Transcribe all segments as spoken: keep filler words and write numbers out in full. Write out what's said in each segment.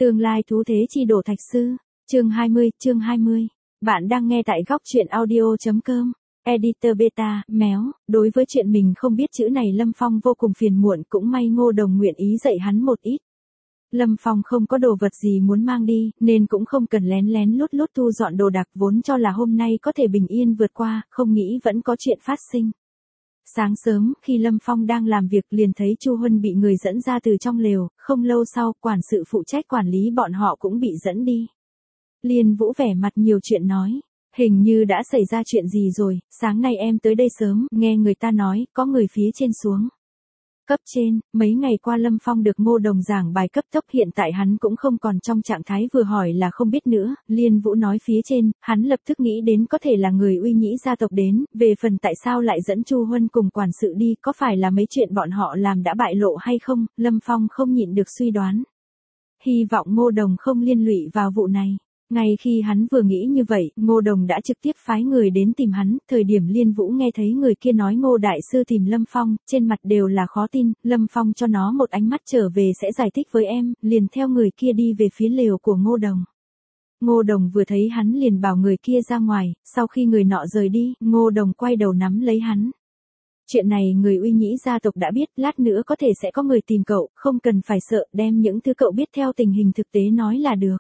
Tương lai thú thế chi đổ thạch sư, chương hai mươi, chương hai mươi. Bạn đang nghe tại góc truyện audio.com. Editor Beta, méo, đối với chuyện mình không biết chữ này Lâm Phong vô cùng phiền muộn, cũng may Ngô Đồng nguyện ý dạy hắn một ít. Lâm Phong không có đồ vật gì muốn mang đi, nên cũng không cần lén lén lút lút thu dọn đồ đạc, vốn cho là hôm nay có thể bình yên vượt qua, không nghĩ vẫn có chuyện phát sinh. Sáng sớm, khi Lâm Phong đang làm việc liền thấy Chu Huân bị người dẫn ra từ trong lều, không lâu sau, quản sự phụ trách quản lý bọn họ cũng bị dẫn đi. Liên Vũ vẻ mặt nhiều chuyện nói, hình như đã xảy ra chuyện gì rồi, sáng nay em tới đây sớm, nghe người ta nói, có người phía trên xuống. Cấp trên, mấy ngày qua Lâm Phong được Ngô Đồng giảng bài cấp tốc, hiện tại hắn cũng không còn trong trạng thái vừa hỏi là không biết nữa. Liên Vũ nói phía trên, hắn lập tức nghĩ đến có thể là người Uy Nhĩ gia tộc đến, về phần tại sao lại dẫn Chu Huân cùng quản sự đi, có phải là mấy chuyện bọn họ làm đã bại lộ hay không, Lâm Phong không nhịn được suy đoán. Hy vọng Ngô Đồng không liên lụy vào vụ này. Ngay khi hắn vừa nghĩ như vậy, Ngô Đồng đã trực tiếp phái người đến tìm hắn, thời điểm Liên Vũ nghe thấy người kia nói Ngô Đại Sư tìm Lâm Phong, trên mặt đều là khó tin, Lâm Phong cho nó một ánh mắt trở về sẽ giải thích với em, liền theo người kia đi về phía lều của Ngô Đồng. Ngô Đồng vừa thấy hắn liền bảo người kia ra ngoài, sau khi người nọ rời đi, Ngô Đồng quay đầu nắm lấy hắn. Chuyện này người Uy Nhĩ gia tộc đã biết, lát nữa có thể sẽ có người tìm cậu, không cần phải sợ, đem những thứ cậu biết theo tình hình thực tế nói là được.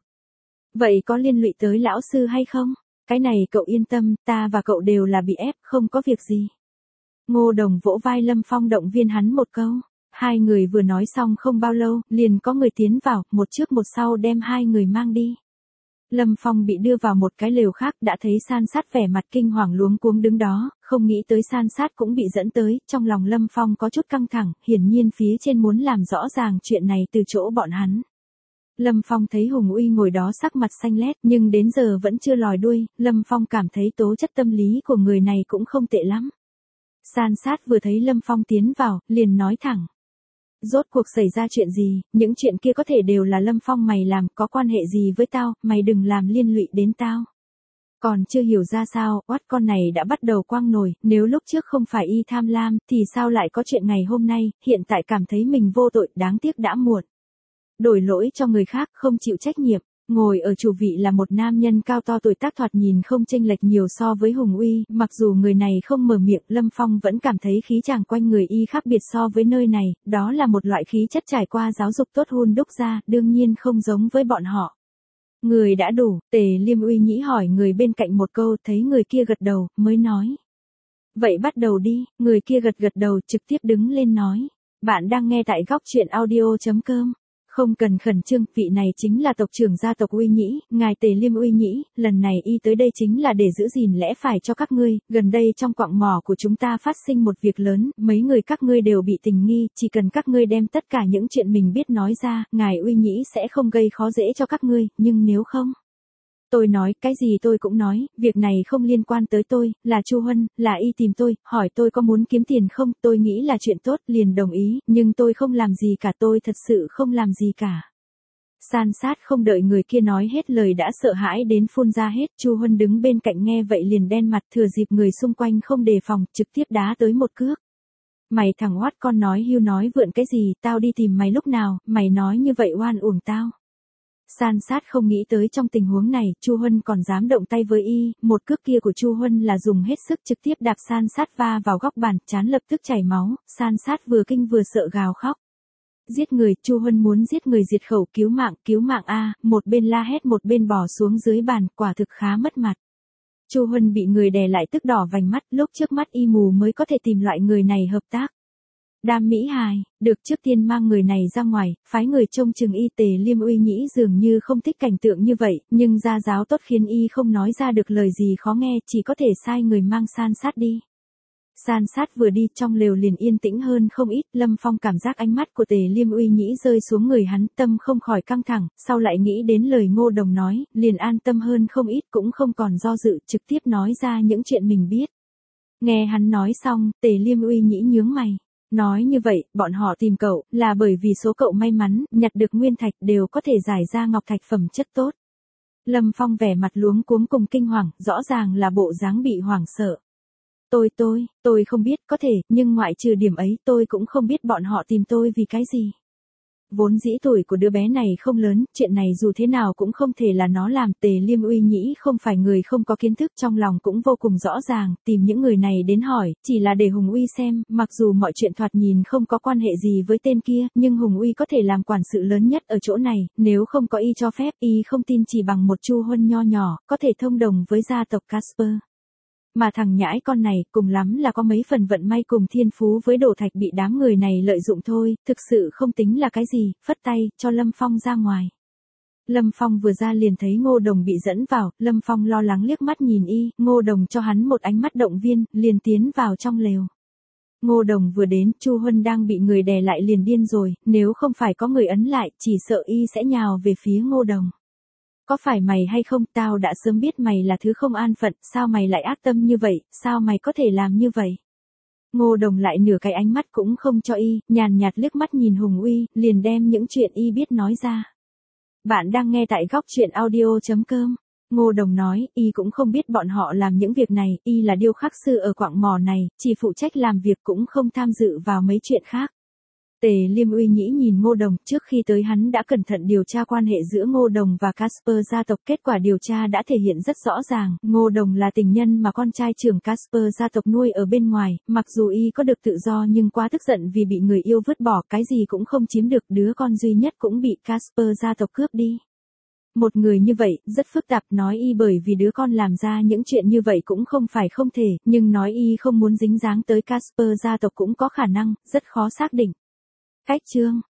Vậy có liên lụy tới lão sư hay không? Cái này cậu yên tâm, ta và cậu đều là bị ép, không có việc gì. Ngô Đồng vỗ vai Lâm Phong động viên hắn một câu. Hai người vừa nói xong không bao lâu, liền có người tiến vào, một trước một sau đem hai người mang đi. Lâm Phong bị đưa vào một cái lều khác, đã thấy San Sát vẻ mặt kinh hoàng luống cuống đứng đó, không nghĩ tới San Sát cũng bị dẫn tới, trong lòng Lâm Phong có chút căng thẳng, hiển nhiên phía trên muốn làm rõ ràng chuyện này từ chỗ bọn hắn. Lâm Phong thấy Hùng Uy ngồi đó sắc mặt xanh lét, nhưng đến giờ vẫn chưa lòi đuôi, Lâm Phong cảm thấy tố chất tâm lý của người này cũng không tệ lắm. San Sát vừa thấy Lâm Phong tiến vào, liền nói thẳng. Rốt cuộc xảy ra chuyện gì, những chuyện kia có thể đều là Lâm Phong mày làm, có quan hệ gì với tao, mày đừng làm liên lụy đến tao. Còn chưa hiểu ra sao, oát con này đã bắt đầu quang nổi, nếu lúc trước không phải y tham lam, thì sao lại có chuyện ngày hôm nay, hiện tại cảm thấy mình vô tội, đáng tiếc đã muộn. Đổi lỗi cho người khác, không chịu trách nhiệm. Ngồi ở chủ vị là một nam nhân cao to, tuổi tác thoạt nhìn không chênh lệch nhiều so với Hùng Uy, mặc dù người này không mở miệng, Lâm Phong vẫn cảm thấy khí chàng quanh người y khác biệt so với nơi này, đó là một loại khí chất trải qua giáo dục tốt hun đúc ra, đương nhiên không giống với bọn họ. Người đã đủ, Tề Liêm Uy Nhĩ hỏi người bên cạnh một câu, thấy người kia gật đầu, mới nói. Vậy bắt đầu đi, người kia gật gật đầu trực tiếp đứng lên nói. Bạn đang nghe tại góc truyện audio.com. Không cần khẩn trương, vị này chính là tộc trưởng gia tộc Uy Nhĩ, ngài Tề Liêm Uy Nhĩ, lần này y tới đây chính là để giữ gìn lẽ phải cho các ngươi, gần đây trong quặng mỏ của chúng ta phát sinh một việc lớn, mấy người các ngươi đều bị tình nghi, chỉ cần các ngươi đem tất cả những chuyện mình biết nói ra, ngài Uy Nhĩ sẽ không gây khó dễ cho các ngươi, nhưng nếu không... Tôi nói, cái gì tôi cũng nói, việc này không liên quan tới tôi, là Chu Huân, là y tìm tôi, hỏi tôi có muốn kiếm tiền không, tôi nghĩ là chuyện tốt, liền đồng ý, nhưng tôi không làm gì cả, tôi thật sự không làm gì cả. San Sát không đợi người kia nói hết lời đã sợ hãi đến phun ra hết, Chu Huân đứng bên cạnh nghe vậy liền đen mặt, thừa dịp người xung quanh không đề phòng, trực tiếp đá tới một cước. Mày thằng oát con nói hưu nói vượn cái gì, tao đi tìm mày lúc nào, mày nói như vậy oan uổng tao. San Sát không nghĩ tới trong tình huống này, Chu Huân còn dám động tay với y, một cước kia của Chu Huân là dùng hết sức trực tiếp đạp San Sát va vào góc bàn, trán lập tức chảy máu, San Sát vừa kinh vừa sợ gào khóc. Giết người, Chu Huân muốn giết người diệt khẩu, cứu mạng, cứu mạng a, một bên la hét một bên bò xuống dưới bàn, quả thực khá mất mặt. Chu Huân bị người đè lại tức đỏ vành mắt, lúc trước mắt y mù mới có thể tìm loại người này hợp tác. Đam Mỹ Hài, được trước tiên mang người này ra ngoài, phái người trông chừng y. Tề Liêm Uy Nhĩ dường như không thích cảnh tượng như vậy, nhưng gia giáo tốt khiến y không nói ra được lời gì khó nghe, chỉ có thể sai người mang San Sát đi. San Sát vừa đi trong lều liền yên tĩnh hơn không ít, Lâm Phong cảm giác ánh mắt của Tề Liêm Uy Nhĩ rơi xuống người hắn, tâm không khỏi căng thẳng, sau lại nghĩ đến lời Ngô Đồng nói, liền an tâm hơn không ít, cũng không còn do dự, trực tiếp nói ra những chuyện mình biết. Nghe hắn nói xong, Tề Liêm Uy Nhĩ nhướng mày. Nói như vậy, bọn họ tìm cậu, là bởi vì số cậu may mắn, nhặt được nguyên thạch đều có thể giải ra ngọc thạch phẩm chất tốt. Lâm Phong vẻ mặt luống cuống cùng kinh hoàng, rõ ràng là bộ dáng bị hoảng sợ. Tôi tôi, tôi không biết, có thể, nhưng ngoại trừ điểm ấy tôi cũng không biết bọn họ tìm tôi vì cái gì. vốn dĩ tuổi của đứa bé này không lớn, chuyện này dù thế nào cũng không thể là nó làm. Tề Liêm Uy Nhĩ không phải người không có kiến thức, trong lòng cũng vô cùng rõ ràng, tìm những người này đến hỏi, chỉ là để Hùng Uy xem, mặc dù mọi chuyện thoạt nhìn không có quan hệ gì với tên kia, nhưng Hùng Uy có thể làm quản sự lớn nhất ở chỗ này, nếu không có y cho phép, y không tin chỉ bằng một Chu Huân nho nhỏ, có thể thông đồng với gia tộc Casper. Mà thằng nhãi con này, cùng lắm là có mấy phần vận may cùng thiên phú với Đổ Thạch bị đám người này lợi dụng thôi, thực sự không tính là cái gì, phất tay, cho Lâm Phong ra ngoài. Lâm Phong vừa ra liền thấy Ngô Đồng bị dẫn vào, Lâm Phong lo lắng liếc mắt nhìn y, Ngô Đồng cho hắn một ánh mắt động viên, liền tiến vào trong lều. Ngô Đồng vừa đến, Chu Huân đang bị người đè lại liền điên rồi, nếu không phải có người ấn lại, chỉ sợ y sẽ nhào về phía Ngô Đồng. Có phải mày hay không, tao đã sớm biết mày là thứ không an phận, sao mày lại ác tâm như vậy, sao mày có thể làm như vậy? Ngô Đồng lại nửa cái ánh mắt cũng không cho y, nhàn nhạt liếc mắt nhìn Hùng Uy, liền đem những chuyện y biết nói ra. Bạn đang nghe tại góc truyện audio chấm com. Ngô Đồng nói, y cũng không biết bọn họ làm những việc này, y là điêu khắc sư ở quặng mỏ này, chỉ phụ trách làm việc cũng không tham dự vào mấy chuyện khác. Tề Liêm Uy Nhĩ nhìn Ngô Đồng, trước khi tới hắn đã cẩn thận điều tra quan hệ giữa Ngô Đồng và Casper gia tộc, kết quả điều tra đã thể hiện rất rõ ràng, Ngô Đồng là tình nhân mà con trai trưởng Casper gia tộc nuôi ở bên ngoài, mặc dù y có được tự do nhưng quá tức giận vì bị người yêu vứt bỏ, cái gì cũng không chiếm được, đứa con duy nhất cũng bị Casper gia tộc cướp đi. Một người như vậy, rất phức tạp, nói y bởi vì đứa con làm ra những chuyện như vậy cũng không phải không thể, nhưng nói y không muốn dính dáng tới Casper gia tộc cũng có khả năng, rất khó xác định. Cách chương